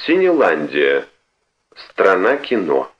Синеландия. Страна кино.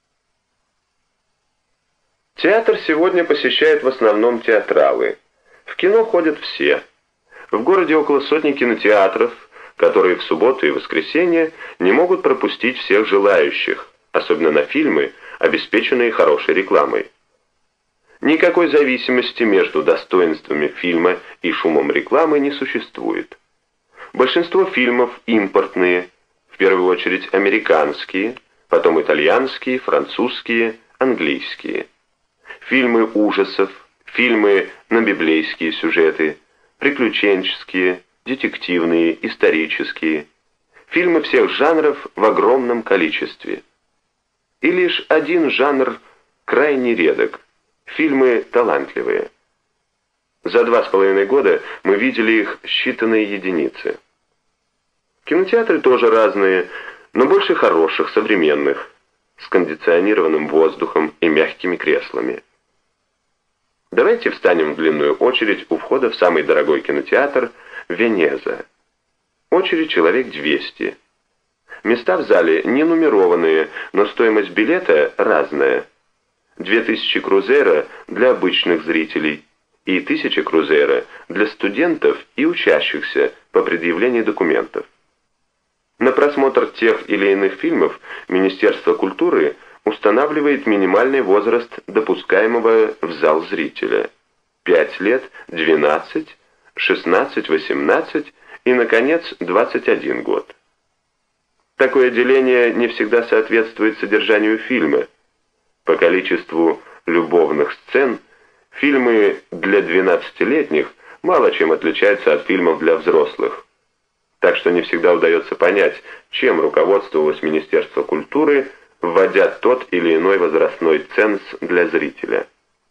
Театр сегодня посещают в основном театралы. В кино ходят все. В городе около сотни кинотеатров, которые в субботу и воскресенье не могут пропустить всех желающих, особенно на фильмы, обеспеченные хорошей рекламой. Никакой зависимости между достоинствами фильма и шумом рекламы не существует. Большинство фильмов импортные, в первую очередь американские, потом итальянские, французские, английские. Фильмы ужасов, фильмы на библейские сюжеты, приключенческие, детективные, исторические. Фильмы всех жанров в огромном количестве. И лишь один жанр крайне редок – фильмы талантливые. За 2,5 года мы видели их считанные единицы. Кинотеатры тоже разные, но больше хороших, современных, с кондиционированным воздухом и мягкими креслами. Давайте встанем в длинную очередь у входа в самый дорогой кинотеатр Венеза. Очередь человек 200. Места в зале не нумерованные, но стоимость билета разная. 2000 крузейра для обычных зрителей и 1000 крузейра для студентов и учащихся по предъявлению документов. На просмотр тех или иных фильмов Министерство культуры устанавливает минимальный возраст допускаемого в зал зрителя. 5 лет, 12, 16, 18 и, наконец, 21 год. Такое деление не всегда соответствует содержанию фильма. По количеству любовных сцен фильмы для 12-летних мало чем отличаются от фильмов для взрослых. Так что не всегда удается понять, чем руководствовалось Министерство культуры, вводя тот или иной возрастной ценз для зрителя.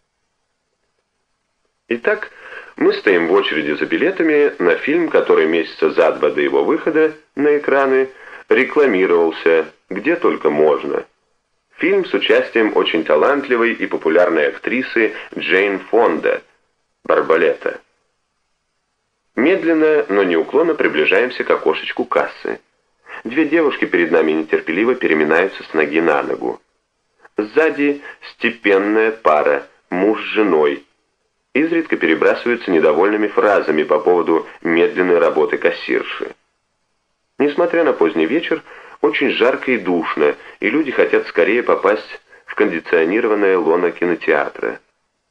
Итак, мы стоим в очереди за билетами на фильм, который месяца за 2 до его выхода на экраны рекламировался где только можно. Фильм с участием очень талантливой и популярной актрисы Джейн Фонда «Барбалета». Медленно, но неуклонно приближаемся к окошечку кассы. 2 девушки перед нами нетерпеливо переминаются с ноги на ногу. Сзади степенная пара, муж с женой. Изредка перебрасываются недовольными фразами по поводу медленной работы кассирши. Несмотря на поздний вечер, очень жарко и душно, и люди хотят скорее попасть в кондиционированное лоно кинотеатра.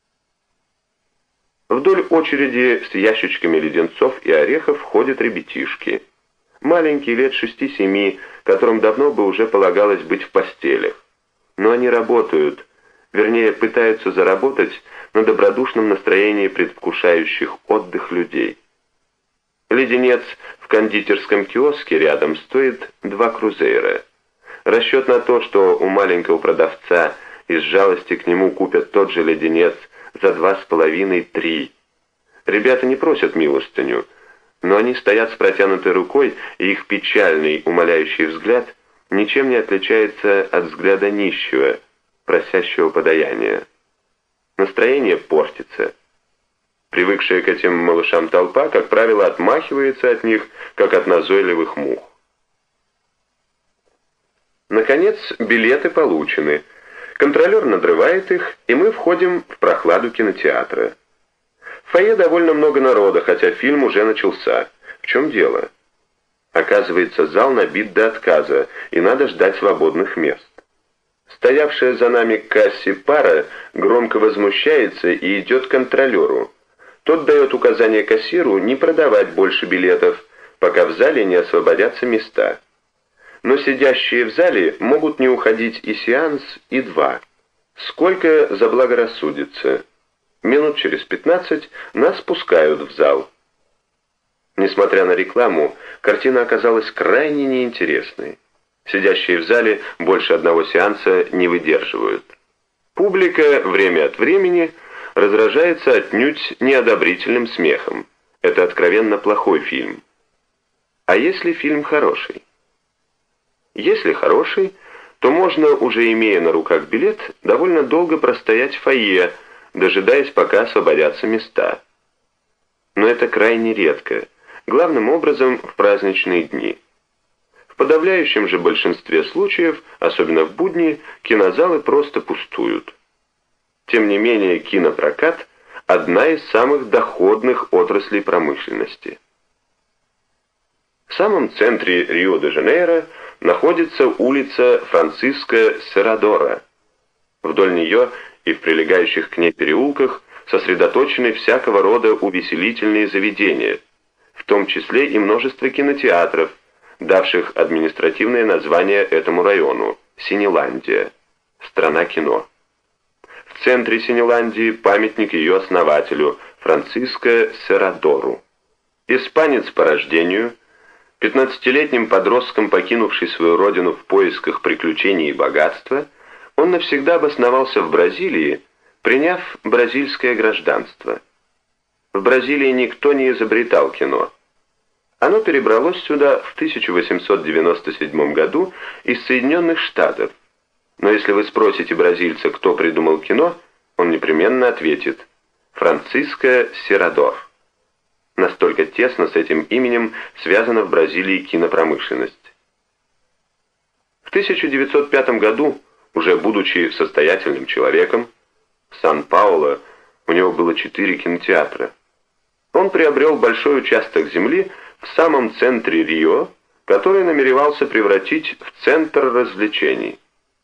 Вдоль очереди с ящичками леденцов и орехов ходят ребятишки. Маленькие, лет 6-7, которым давно бы уже полагалось быть в постелях. Но они работают, вернее, пытаются заработать на добродушном настроении предвкушающих отдых людей. Леденец в кондитерском киоске рядом стоит 2 крузейра. Расчет на то, что у маленького продавца из жалости к нему купят тот же леденец за 2,5-3. Ребята не просят милостыню, но они стоят с протянутой рукой, и их печальный, умоляющий взгляд ничем не отличается от взгляда нищего, просящего подаяния. Настроение портится. Привыкшая к этим малышам толпа, как правило, отмахивается от них, как от назойливых мух. Наконец, билеты получены. Контролер надрывает их, и мы входим в прохладу кинотеатра. В фойе довольно много народа, хотя фильм уже начался. В чем дело? Оказывается, зал набит до отказа, и надо ждать свободных мест. Стоявшая за нами к кассе пара громко возмущается и идет к контролеру. Тот дает указание кассиру не продавать больше билетов, пока в зале не освободятся места. Но сидящие в зале могут не уходить и сеанс, и 2. Сколько заблагорассудится. Минут через 15 нас пускают в зал. Несмотря на рекламу, картина оказалась крайне неинтересной. Сидящие в зале больше одного сеанса не выдерживают. Публика время от времени разражается отнюдь неодобрительным смехом. Это откровенно плохой фильм. А если фильм хороший? Если хороший, то можно, уже имея на руках билет, довольно долго простоять в фойе, дожидаясь, пока освободятся места. Но это крайне редко, главным образом в праздничные дни. В подавляющем же большинстве случаев, особенно в будни, кинозалы просто пустуют. Тем не менее, кинопрокат – одна из самых доходных отраслей промышленности. В самом центре Рио-де-Жанейро находится улица Франциско Серрадора. Вдоль нее и в прилегающих к ней переулках сосредоточены всякого рода увеселительные заведения, в том числе и множество кинотеатров, давших административное название этому району – Синеландия, страна кино. В центре Синеландии памятник ее основателю Франциско Серрадору. Испанец по рождению, 15-летним подростком, покинувший свою родину в поисках приключений и богатства, он навсегда обосновался в Бразилии, приняв бразильское гражданство. В Бразилии никто не изобретал кино. Оно перебралось сюда в 1897 году из Соединенных Штатов. Но если вы спросите бразильца, кто придумал кино, он непременно ответит «Франциско Серрадор». Настолько тесно с этим именем связана в Бразилии кинопромышленность. В 1905 году, уже будучи состоятельным человеком, в Сан-Пауло у него было 4 кинотеатра. Он приобрел большой участок земли в самом центре Рио, который намеревался превратить в центр развлечений.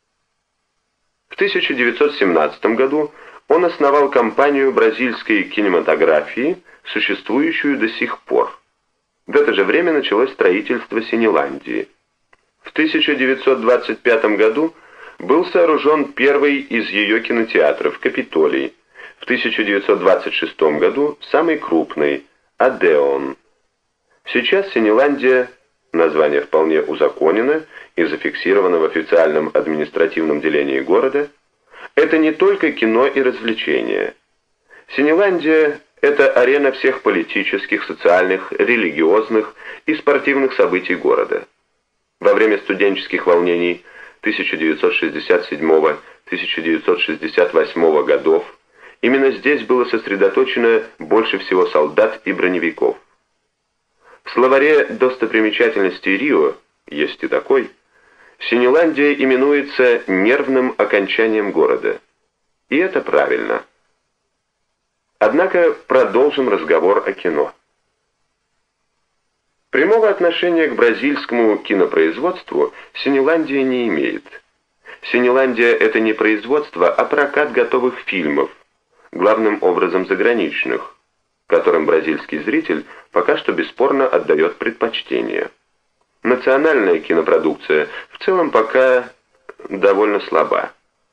В 1917 году он основал компанию бразильской кинематографии, существующую до сих пор. В это же время началось строительство Синеландии. В 1925 году был сооружен первый из ее кинотеатров «Капитолий», в 1926 году самый крупный – «Адеон». Сейчас Синеландия, название вполне узаконено и зафиксировано в официальном административном делении города, это не только кино и развлечения. Синеландия – это арена всех политических, социальных, религиозных и спортивных событий города. Во время студенческих волнений 1967-1968 годов именно здесь было сосредоточено больше всего солдат и броневиков. В словаре достопримечательностей Рио, есть и такой, Синеландия именуется нервным окончанием города. И это правильно. Однако продолжим разговор о кино. Прямого отношения к бразильскому кинопроизводству Синеландия не имеет. Синеландия – это не производство, а прокат готовых фильмов, главным образом заграничных, которым бразильский зритель пока что бесспорно отдает предпочтение. Национальная кинопродукция в целом пока довольно слаба.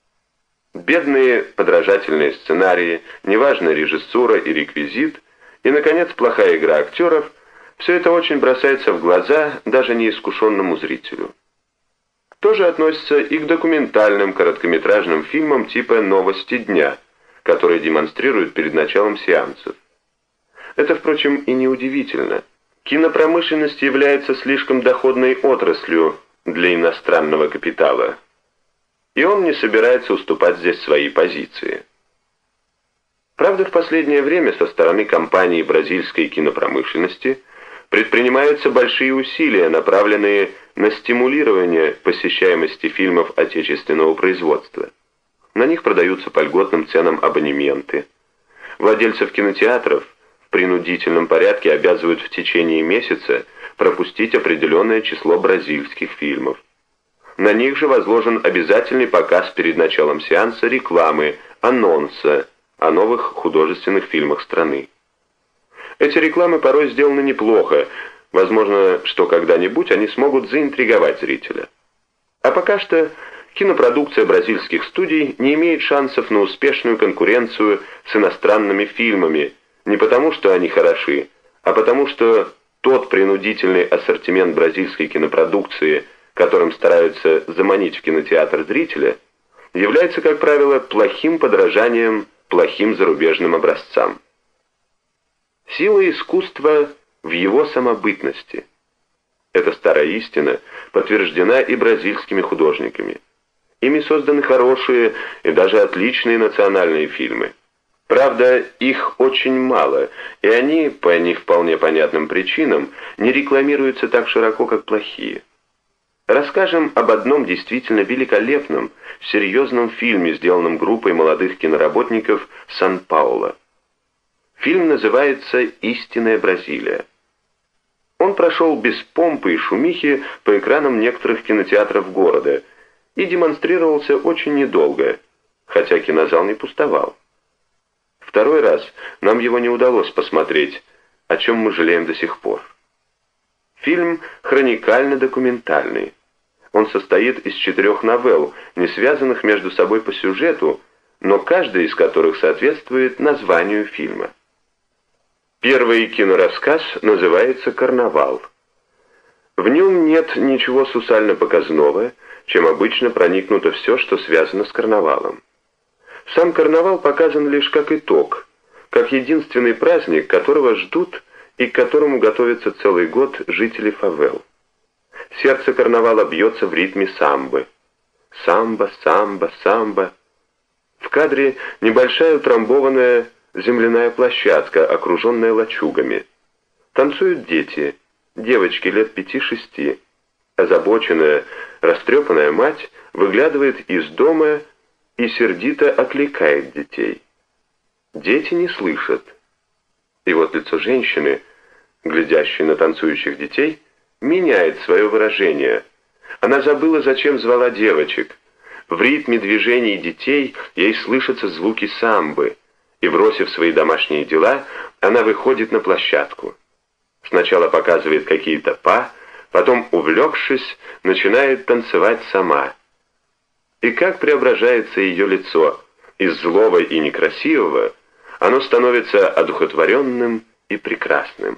Бедные подражательные сценарии, неважная режиссура и реквизит, и, наконец, плохая игра актеров – все это очень бросается в глаза даже неискушенному зрителю. То же относится и к документальным короткометражным фильмам типа «Новости дня», которые демонстрируют перед началом сеансов. Это, впрочем, и не удивительно. Кинопромышленность является слишком доходной отраслью для иностранного капитала, и он не собирается уступать здесь свои позиции. Правда, в последнее время со стороны компании бразильской кинопромышленности предпринимаются большие усилия, направленные на стимулирование посещаемости фильмов отечественного производства. На них продаются по льготным ценам абонементы. Владельцев кинотеатров в принудительном порядке обязывают в течение месяца пропустить определенное число бразильских фильмов. На них же возложен обязательный показ перед началом сеанса рекламы, анонса о новых художественных фильмах страны. Эти рекламы порой сделаны неплохо, возможно, что когда-нибудь они смогут заинтриговать зрителя. А пока что кинопродукция бразильских студий не имеет шансов на успешную конкуренцию с иностранными фильмами, не потому что они хороши, а потому что тот принудительный ассортимент бразильской кинопродукции, которым стараются заманить в кинотеатр зрителя, является, как правило, плохим подражанием плохим зарубежным образцам. Сила искусства в его самобытности. Эта старая истина подтверждена и бразильскими художниками. Ими созданы хорошие и даже отличные национальные фильмы. Правда, их очень мало, и они, по не вполне понятным причинам, не рекламируются так широко, как плохие. Расскажем об одном действительно великолепном, серьезном фильме, сделанном группой молодых киноработников Сан-Пауло. Фильм называется «Истинная Бразилия». Он прошел без помпы и шумихи по экранам некоторых кинотеатров города и демонстрировался очень недолго, хотя кинозал не пустовал. Второй раз нам его не удалось посмотреть, о чем мы жалеем до сих пор. Фильм хроникально-документальный. Он состоит из 4 новелл, не связанных между собой по сюжету, но каждая из которых соответствует названию фильма. Первый кинорассказ называется «Карнавал». В нем нет ничего сусально-показного, чем обычно проникнуто все, что связано с карнавалом. Сам карнавал показан лишь как итог, как единственный праздник, которого ждут и к которому готовятся целый год жители фавел. Сердце карнавала бьется в ритме самбы. Самба, самба, самба. В кадре небольшая утрамбованная земляная площадка, окруженная лачугами. Танцуют дети, девочки лет 5-6. Озабоченная, растрепанная мать выглядывает из дома и сердито окликает детей. Дети не слышат. И вот лицо женщины, глядящей на танцующих детей, меняет свое выражение. Она забыла, зачем звала девочек. В ритме движений детей ей слышатся звуки самбы, и, бросив свои домашние дела, она выходит на площадку. Сначала показывает какие-то па, потом, увлекшись, начинает танцевать сама. И как преображается ее лицо, из злого и некрасивого оно становится одухотворенным и прекрасным.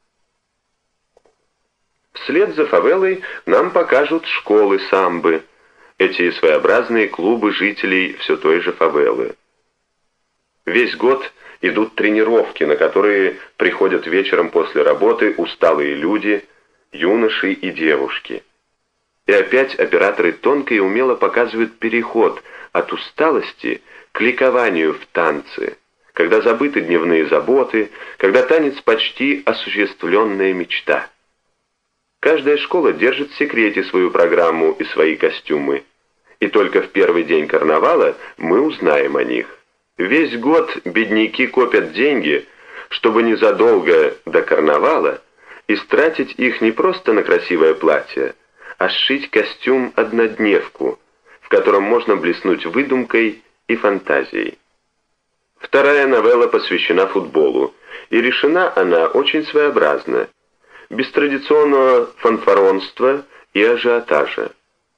Вслед за фавелой нам покажут школы самбы, эти своеобразные клубы жителей все той же фавелы. Весь год идут тренировки, на которые приходят вечером после работы усталые люди, юноши и девушки. И опять операторы тонко и умело показывают переход от усталости к ликованию в танце, когда забыты дневные заботы, когда танец почти осуществленная мечта. Каждая школа держит в секрете свою программу и свои костюмы, и только в первый день карнавала мы узнаем о них. Весь год бедняки копят деньги, чтобы незадолго до карнавала истратить их не просто на красивое платье, а сшить костюм-однодневку, в котором можно блеснуть выдумкой и фантазией. Вторая новелла посвящена футболу, и решена она очень своеобразно, без традиционного фанфаронства и ажиотажа.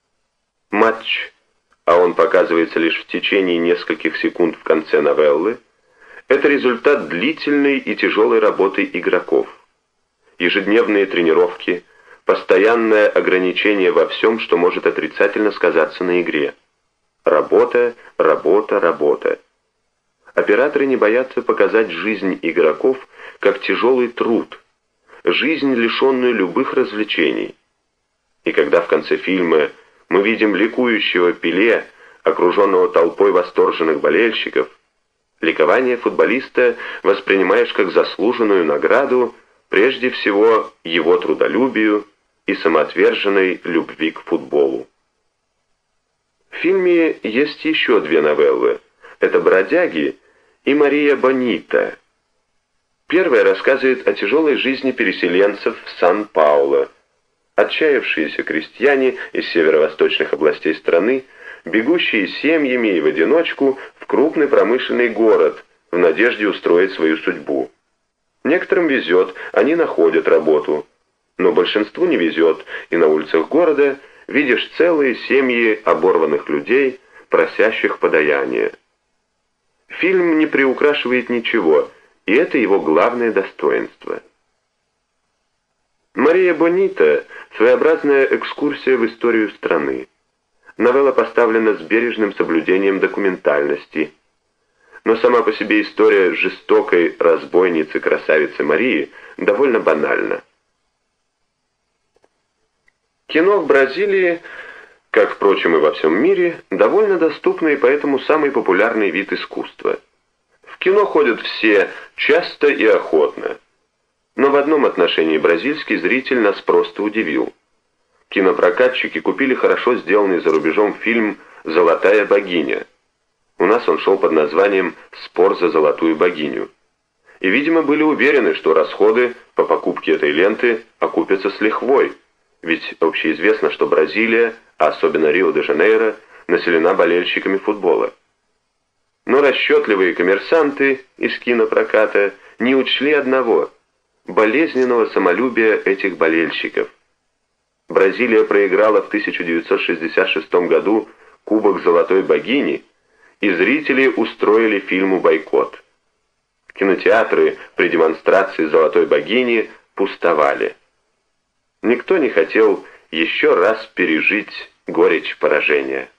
Матч, а он показывается лишь в течение нескольких секунд в конце новеллы, это результат длительной и тяжелой работы игроков. Ежедневные тренировки, постоянное ограничение во всем, что может отрицательно сказаться на игре. Работа, работа, работа. Операторы не боятся показать жизнь игроков как тяжелый труд, жизнь, лишенную любых развлечений. И когда в конце фильма мы видим ликующего Пеле, окруженного толпой восторженных болельщиков, ликование футболиста воспринимаешь как заслуженную награду прежде всего его трудолюбию и самоотверженной любви к футболу. В фильме есть еще 2 новеллы. Это «Бродяги» и «Мария Бонита». Первая рассказывает о тяжелой жизни переселенцев в Сан-Пауло. Отчаявшиеся крестьяне из северо-восточных областей страны, бегущие семьями и в одиночку в крупный промышленный город в надежде устроить свою судьбу. Некоторым везет, они находят работу, но большинству не везет, и на улицах города видишь целые семьи оборванных людей, просящих подаяния. Фильм не приукрашивает ничего, и это его главное достоинство. «Мария Бонита» — своеобразная экскурсия в историю страны. Новелла поставлена с бережным соблюдением документальности, но сама по себе история жестокой разбойницы-красавицы Марии довольно банальна. Кино в Бразилии, как, впрочем, и во всем мире, довольно доступный и поэтому самый популярный вид искусства. В кино ходят все часто и охотно. Но в одном отношении бразильский зритель нас просто удивил. кинопрокатчики купили хорошо сделанный за рубежом фильм «Золотая богиня». У нас он шел под названием «Спор за золотую богиню». И, видимо, были уверены, что расходы по покупке этой ленты окупятся с лихвой, ведь общеизвестно, что Бразилия, а особенно Рио-де-Жанейро, населена болельщиками футбола. Но расчетливые коммерсанты из кинопроката не учли одного – болезненного самолюбия этих болельщиков. Бразилия проиграла в 1966 году Кубок Золотой богини, и зрители устроили фильму бойкот. Кинотеатры при демонстрации Золотой богини пустовали. Никто не хотел еще раз пережить горечь поражения.